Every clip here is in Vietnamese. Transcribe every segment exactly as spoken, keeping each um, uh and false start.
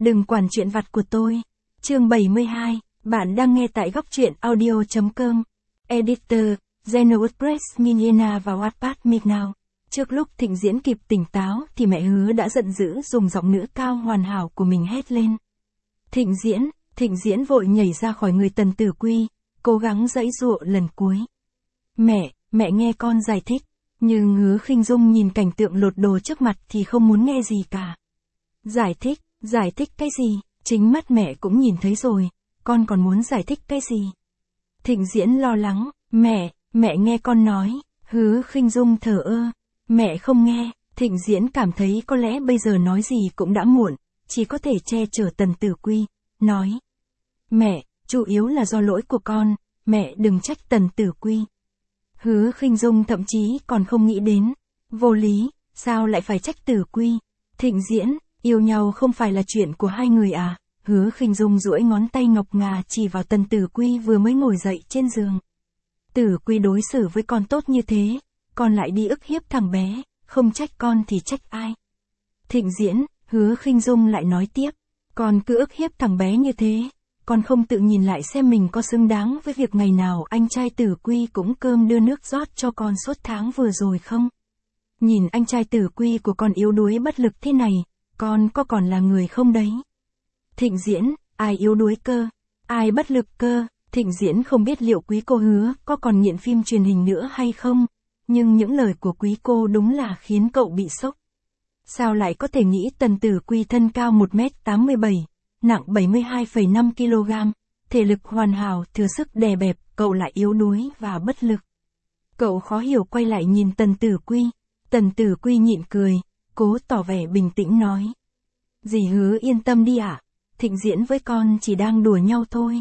Đừng quản chuyện vặt của tôi. Chương bảy mươi hai, bạn đang nghe tại góc truyện audio chấm com. Editor, Xenopress Miniena và Wattpad Midnow. Trước lúc Thịnh Diễn kịp tỉnh táo thì mẹ Hứa đã giận dữ dùng giọng nữ cao hoàn hảo của mình hét lên. Thịnh Diễn, Thịnh Diễn vội nhảy ra khỏi người Tần Tử Quy, cố gắng giãy giụa lần cuối. Mẹ, mẹ nghe con giải thích. Nhưng Hứa Khinh Dung nhìn cảnh tượng lột đồ trước mặt thì không muốn nghe gì cả. Giải thích, giải thích cái gì, chính mắt mẹ cũng nhìn thấy rồi, con còn muốn giải thích cái gì? Thịnh Diễn lo lắng, mẹ, mẹ nghe con nói. Hứa Khinh Dung thờ ơ, mẹ không nghe. Thịnh Diễn cảm thấy có lẽ bây giờ nói gì cũng đã muộn, chỉ có thể che chở Tần Tử Quy, nói. Mẹ, chủ yếu là do lỗi của con, mẹ đừng trách Tần Tử Quy. Hứa Khinh Dung thậm chí còn không nghĩ đến. Vô lý, sao lại phải trách Tử Quy? Thịnh Diễn, yêu nhau không phải là chuyện của hai người à? Hứa Khinh Dung duỗi ngón tay ngọc ngà chỉ vào Tần Tử Quy vừa mới ngồi dậy trên giường. Tử Quy đối xử với con tốt như thế, con lại đi ức hiếp thằng bé, không trách con thì trách ai? Thịnh Diễn, Hứa Khinh Dung lại nói tiếp, con cứ ức hiếp thằng bé như thế, con không tự nhìn lại xem mình có xứng đáng với việc ngày nào anh trai Tử Quy cũng cơm đưa nước rót cho con suốt tháng vừa rồi không? Nhìn anh trai Tử Quy của con yếu đuối bất lực thế này, con có còn là người không đấy? Thịnh Diễn, ai yếu đuối cơ? Ai bất lực cơ? Thịnh Diễn không biết liệu quý cô Hứa có còn nghiện phim truyền hình nữa hay không, nhưng những lời của quý cô đúng là khiến cậu bị sốc. Sao lại có thể nghĩ Tần Tử Quy thân cao một mét tám mươi bảy, nặng bảy mươi hai phẩy năm ki lô gam, thể lực hoàn hảo, thừa sức đè bẹp, cậu lại yếu đuối và bất lực. Cậu khó hiểu quay lại nhìn Tần Tử Quy. Tần Tử Quy nhịn cười, cố tỏ vẻ bình tĩnh nói. Dì Hứa yên tâm đi ạ, Thịnh Diễn với con chỉ đang đùa nhau thôi.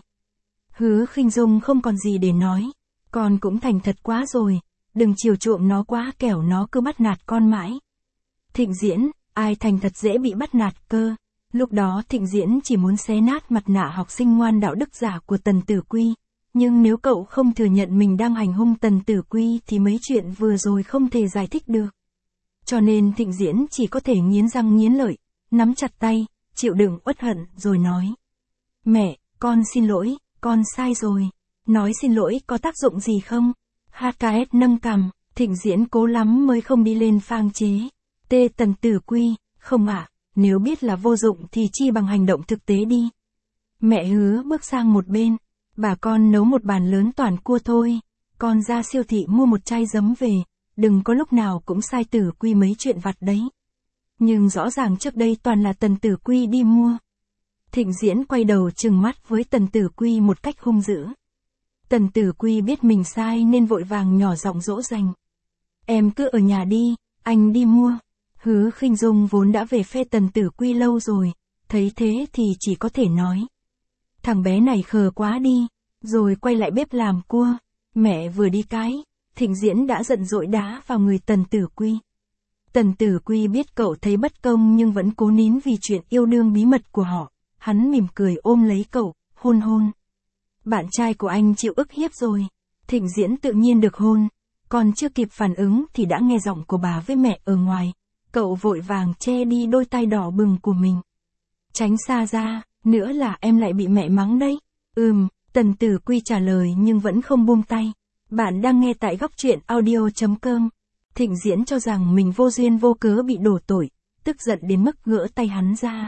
Hứa Khinh Dung không còn gì để nói, con cũng thành thật quá rồi, đừng chiều chuộng nó quá kẻo nó cứ bắt nạt con mãi. Thịnh Diễn, ai thành thật dễ bị bắt nạt cơ? Lúc đó Thịnh Diễn chỉ muốn xé nát mặt nạ học sinh ngoan đạo đức giả của Tần Tử Quy, nhưng nếu cậu không thừa nhận mình đang hành hung Tần Tử Quy thì mấy chuyện vừa rồi không thể giải thích được. Cho nên Thịnh Diễn chỉ có thể nghiến răng nghiến lợi, nắm chặt tay, chịu đựng uất hận rồi nói. Mẹ, con xin lỗi, con sai rồi. Nói xin lỗi có tác dụng gì không? hát ca ét nâng cằm, Thịnh Diễn cố lắm mới không đi lên phang chế. Tê Tần Tử Quy, không ạ, nếu biết là vô dụng thì chi bằng hành động thực tế đi. Mẹ Hứa bước sang một bên, bà con nấu một bàn lớn toàn cua thôi, con ra siêu thị mua một chai giấm về, đừng có lúc nào cũng sai Tử Quy mấy chuyện vặt đấy. Nhưng rõ ràng trước đây toàn là Tần Tử Quy đi mua. Thịnh Diễn quay đầu trừng mắt với Tần Tử Quy một cách hung dữ. Tần Tử Quy biết mình sai nên vội vàng nhỏ giọng dỗ dành. Em cứ ở nhà đi, anh đi mua. Hứa Khinh Dung vốn đã về phê Tần Tử Quy lâu rồi, thấy thế thì chỉ có thể nói. Thằng bé này khờ quá đi, rồi quay lại bếp làm cua. Mẹ vừa đi cái, Thịnh Diễn đã giận dỗi đá vào người Tần Tử Quy. Tần Tử Quy biết cậu thấy bất công nhưng vẫn cố nín vì chuyện yêu đương bí mật của họ. Hắn mỉm cười ôm lấy cậu, hôn hôn. Bạn trai của anh chịu ức hiếp rồi. Thịnh Diễn tự nhiên được hôn, còn chưa kịp phản ứng thì đã nghe giọng của bà với mẹ ở ngoài. Cậu vội vàng che đi đôi tai đỏ bừng của mình. Tránh xa ra, nữa là em lại bị mẹ mắng đấy. Ừm, Tần Tử Quy trả lời nhưng vẫn không buông tay. Bạn đang nghe tại góc truyện audio chấm com. Thịnh Diễn cho rằng mình vô duyên vô cớ bị đổ tội, tức giận đến mức gỡ tay hắn ra.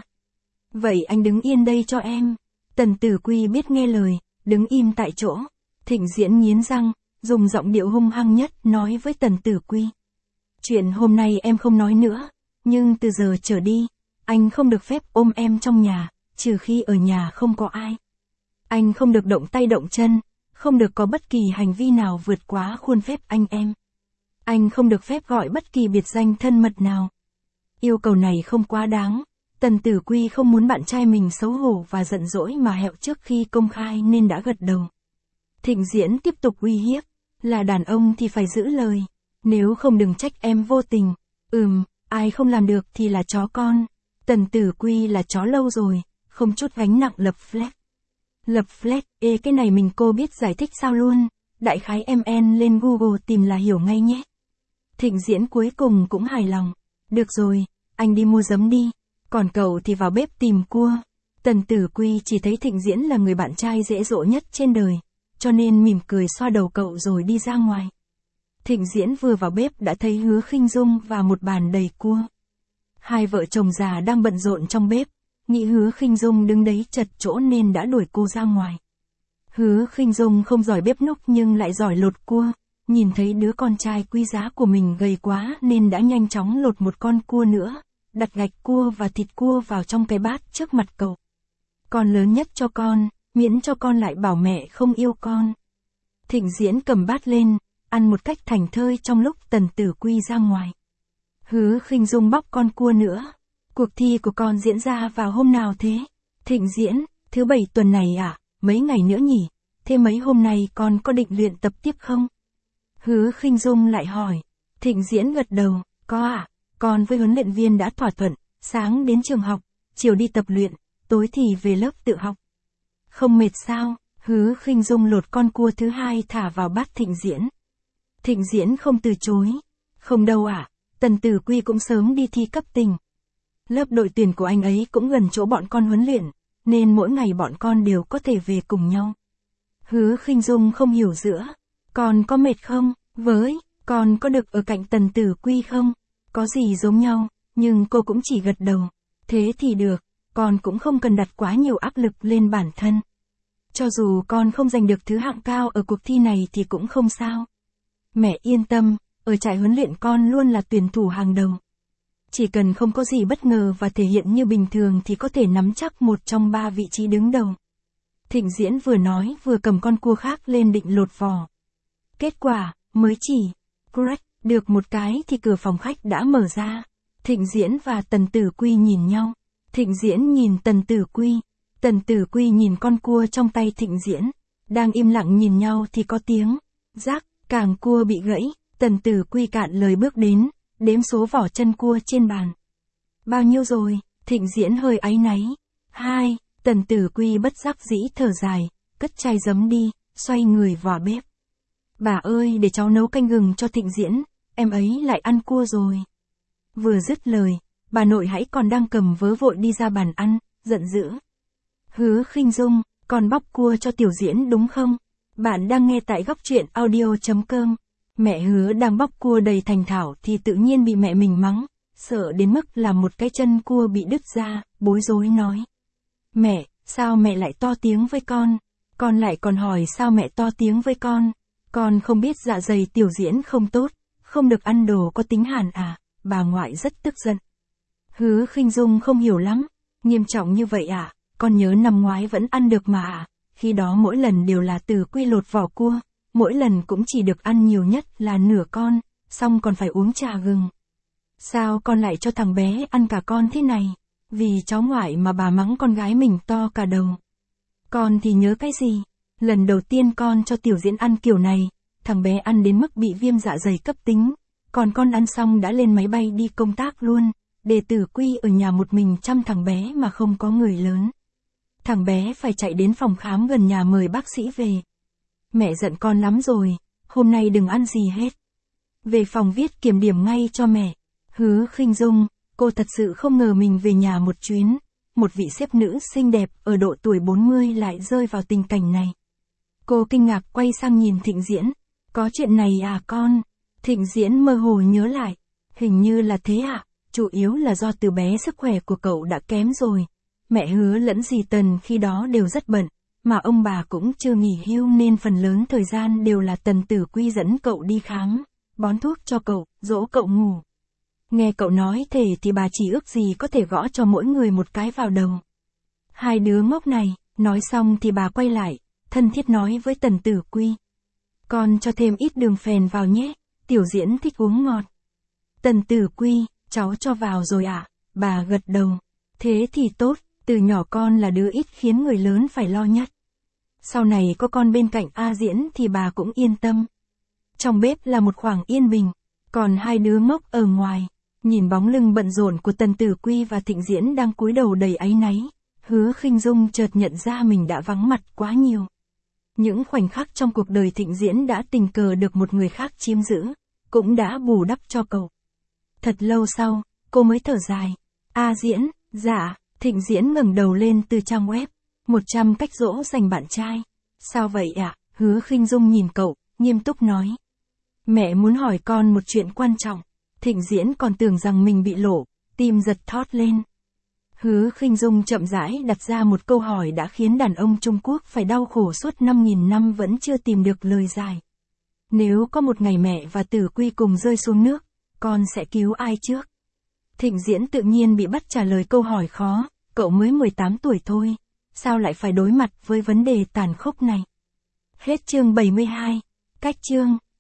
Vậy anh đứng yên đây cho em. Tần Tử Quy biết nghe lời, đứng im tại chỗ. Thịnh Diễn nghiến răng, dùng giọng điệu hung hăng nhất nói với Tần Tử Quy. Chuyện hôm nay em không nói nữa, nhưng từ giờ trở đi, anh không được phép ôm em trong nhà, trừ khi ở nhà không có ai. Anh không được động tay động chân, không được có bất kỳ hành vi nào vượt quá khuôn phép anh em. Anh không được phép gọi bất kỳ biệt danh thân mật nào. Yêu cầu này không quá đáng. Tần Tử Quy không muốn bạn trai mình xấu hổ và giận dỗi mà hẹo trước khi công khai nên đã gật đầu. Thịnh Diễn tiếp tục uy hiếp, là đàn ông thì phải giữ lời, nếu không đừng trách em vô tình. Ừm, ai không làm được thì là chó con. Tần Tử Quy là chó lâu rồi, không chút gánh nặng lập flag. Lập flag, ê cái này mình cô biết giải thích sao luôn, đại khái em en lên Google tìm là hiểu ngay nhé. Thịnh Diễn cuối cùng cũng hài lòng. Được rồi, anh đi mua giấm đi. Còn cậu thì vào bếp tìm cua. Tần Tử Quy chỉ thấy Thịnh Diễn là người bạn trai dễ dỗ nhất trên đời, cho nên mỉm cười xoa đầu cậu rồi đi ra ngoài. Thịnh Diễn vừa vào bếp đã thấy Hứa Khinh Dung và một bàn đầy cua. Hai vợ chồng già đang bận rộn trong bếp, nghĩ Hứa Khinh Dung đứng đấy chật chỗ nên đã đuổi cô ra ngoài. Hứa Khinh Dung không giỏi bếp núc nhưng lại giỏi lột cua, nhìn thấy đứa con trai quý giá của mình gầy quá nên đã nhanh chóng lột một con cua nữa, đặt gạch cua và thịt cua vào trong cái bát trước mặt cậu. Con lớn nhất cho con, miễn cho con lại bảo mẹ không yêu con. Thịnh Diễn cầm bát lên, ăn một cách thảnh thơi trong lúc Tần Tử Quy ra ngoài. Hứa Khinh Dung bóc con cua nữa. Cuộc thi của con diễn ra vào hôm nào thế? Thịnh Diễn, thứ bảy tuần này à, mấy ngày nữa nhỉ? Thế mấy hôm nay con có định luyện tập tiếp không? Hứa Khinh Dung lại hỏi. Thịnh Diễn gật đầu, có ạ, à, con với huấn luyện viên đã thỏa thuận, sáng đến trường học, chiều đi tập luyện, tối thì về lớp tự học. Không mệt sao? Hứa Khinh Dung lột con cua thứ hai thả vào bát Thịnh Diễn. Thịnh Diễn không từ chối. Không đâu ạ, à, Tần Tử Quy cũng sớm đi thi cấp tỉnh. Lớp đội tuyển của anh ấy cũng gần chỗ bọn con huấn luyện, nên mỗi ngày bọn con đều có thể về cùng nhau. Hứa Khinh Dung không hiểu giữa. Con có mệt không? Với, con có được ở cạnh Tần Tử Quy không? Có gì giống nhau, nhưng cô cũng chỉ gật đầu. Thế thì được, con cũng không cần đặt quá nhiều áp lực lên bản thân. Cho dù con không giành được thứ hạng cao ở cuộc thi này thì cũng không sao. Mẹ yên tâm, ở trại huấn luyện con luôn là tuyển thủ hàng đầu. Chỉ cần không có gì bất ngờ và thể hiện như bình thường thì có thể nắm chắc một trong ba vị trí đứng đầu. Thịnh Diễn vừa nói vừa cầm con cua khác lên định lột vỏ. Kết quả, mới chỉ, crack, được một cái thì cửa phòng khách đã mở ra. Thịnh Diễn và Tần Tử Quy nhìn nhau. Thịnh Diễn nhìn Tần Tử Quy. Tần Tử Quy nhìn con cua trong tay Thịnh Diễn. Đang im lặng nhìn nhau thì có tiếng. Rác, càng cua bị gãy. Tần Tử Quy cạn lời bước đến, đếm số vỏ chân cua trên bàn. Bao nhiêu rồi? Thịnh Diễn hơi áy náy. Hai. Tần Tử Quy bất đắc dĩ thở dài, cất chai giấm đi, xoay người vào bếp. Bà ơi, để cháu nấu canh gừng cho Thịnh Diễn, em ấy lại ăn cua rồi. Vừa dứt lời, bà nội hãy còn đang cầm vớ vội đi ra bàn ăn, giận dữ. Hứa Khinh Dung, con bóc cua cho Tiểu Diễn đúng không? Bạn đang nghe tại góc truyện audio chấm com. Mẹ Hứa đang bóc cua đầy thành thạo thì tự nhiên bị mẹ mình mắng, sợ đến mức làm một cái chân cua bị đứt ra, bối rối nói. Mẹ, sao mẹ lại to tiếng với con? Con lại còn hỏi sao mẹ to tiếng với con? Con không biết dạ dày Tiểu Diễn không tốt, không được ăn đồ có tính hàn à? Bà ngoại rất tức giận. Hứa Khinh Dung không hiểu lắm. Nghiêm trọng như vậy à? Con nhớ năm ngoái vẫn ăn được mà à? Khi đó mỗi lần đều là Tử Quy lột vỏ cua, mỗi lần cũng chỉ được ăn nhiều nhất là nửa con, xong còn phải uống trà gừng. Sao con lại cho thằng bé ăn cả con thế này? Vì cháu ngoại mà bà mắng con gái mình to cả đầu. Con thì nhớ cái gì? Lần đầu tiên con cho Tiểu Diễn ăn kiểu này, thằng bé ăn đến mức bị viêm dạ dày cấp tính. Còn con ăn xong đã lên máy bay đi công tác luôn, để Tử Quy ở nhà một mình chăm thằng bé mà không có người lớn. Thằng bé phải chạy đến phòng khám gần nhà mời bác sĩ về. Mẹ giận con lắm rồi, hôm nay đừng ăn gì hết. Về phòng viết kiểm điểm ngay cho mẹ. Hứa Khinh Dung, cô thật sự không ngờ mình về nhà một chuyến, một vị sếp nữ xinh đẹp ở độ tuổi bốn mươi lại rơi vào tình cảnh này. Cô kinh ngạc quay sang nhìn Thịnh Diễn. Có chuyện này à con? Thịnh Diễn mơ hồ nhớ lại. Hình như là thế ạ, à? Chủ yếu là do từ bé sức khỏe của cậu đã kém rồi. Mẹ Hứa lẫn dì Tần khi đó đều rất bận, mà ông bà cũng chưa nghỉ hưu nên phần lớn thời gian đều là Tần Tử Quy dẫn cậu đi khám, bón thuốc cho cậu, dỗ cậu ngủ. Nghe cậu nói thế thì bà chỉ ước gì có thể gõ cho mỗi người một cái vào đầu. Hai đứa ngốc này, nói xong thì bà quay lại, thân thiết nói với Tần Tử Quy. Con cho thêm ít đường phèn vào nhé, Tiểu Diễn thích uống ngọt. Tần Tử Quy, cháu cho vào rồi ạ, à? Bà gật đầu. Thế thì tốt, từ nhỏ con là đứa ít khiến người lớn phải lo nhất. Sau này có con bên cạnh A Diễn thì bà cũng yên tâm. Trong bếp là một khoảng yên bình, còn hai đứa ngốc ở ngoài, nhìn bóng lưng bận rộn của Tần Tử Quy và Thịnh Diễn đang cúi đầu đầy áy náy, Hứa Khinh Dung chợt nhận ra mình đã vắng mặt quá nhiều. Những khoảnh khắc trong cuộc đời Thịnh Diễn đã tình cờ được một người khác chiếm giữ, cũng đã bù đắp cho cậu. Thật lâu sau, cô mới thở dài. A Diễn, Dạ, Thịnh Diễn ngẩng đầu lên từ trang web. một trăm cách dỗ dành bạn trai. Sao vậy ạ? Hứa Khinh Dung nhìn cậu, nghiêm túc nói. Mẹ muốn hỏi con một chuyện quan trọng. Thịnh Diễn còn tưởng rằng mình bị lộ, tim giật thót lên. Hứa Khinh Dung chậm rãi đặt ra một câu hỏi đã khiến đàn ông Trung Quốc phải đau khổ suốt năm nghìn năm vẫn chưa tìm được lời giải. Nếu có một ngày mẹ và Tử Quy cùng rơi xuống nước, con sẽ cứu ai trước? Thịnh Diễn tự nhiên bị bắt trả lời câu hỏi khó, cậu mới mười tám tuổi thôi, sao lại phải đối mặt với vấn đề tàn khốc này? Hết chương bảy mươi hai. Cách chương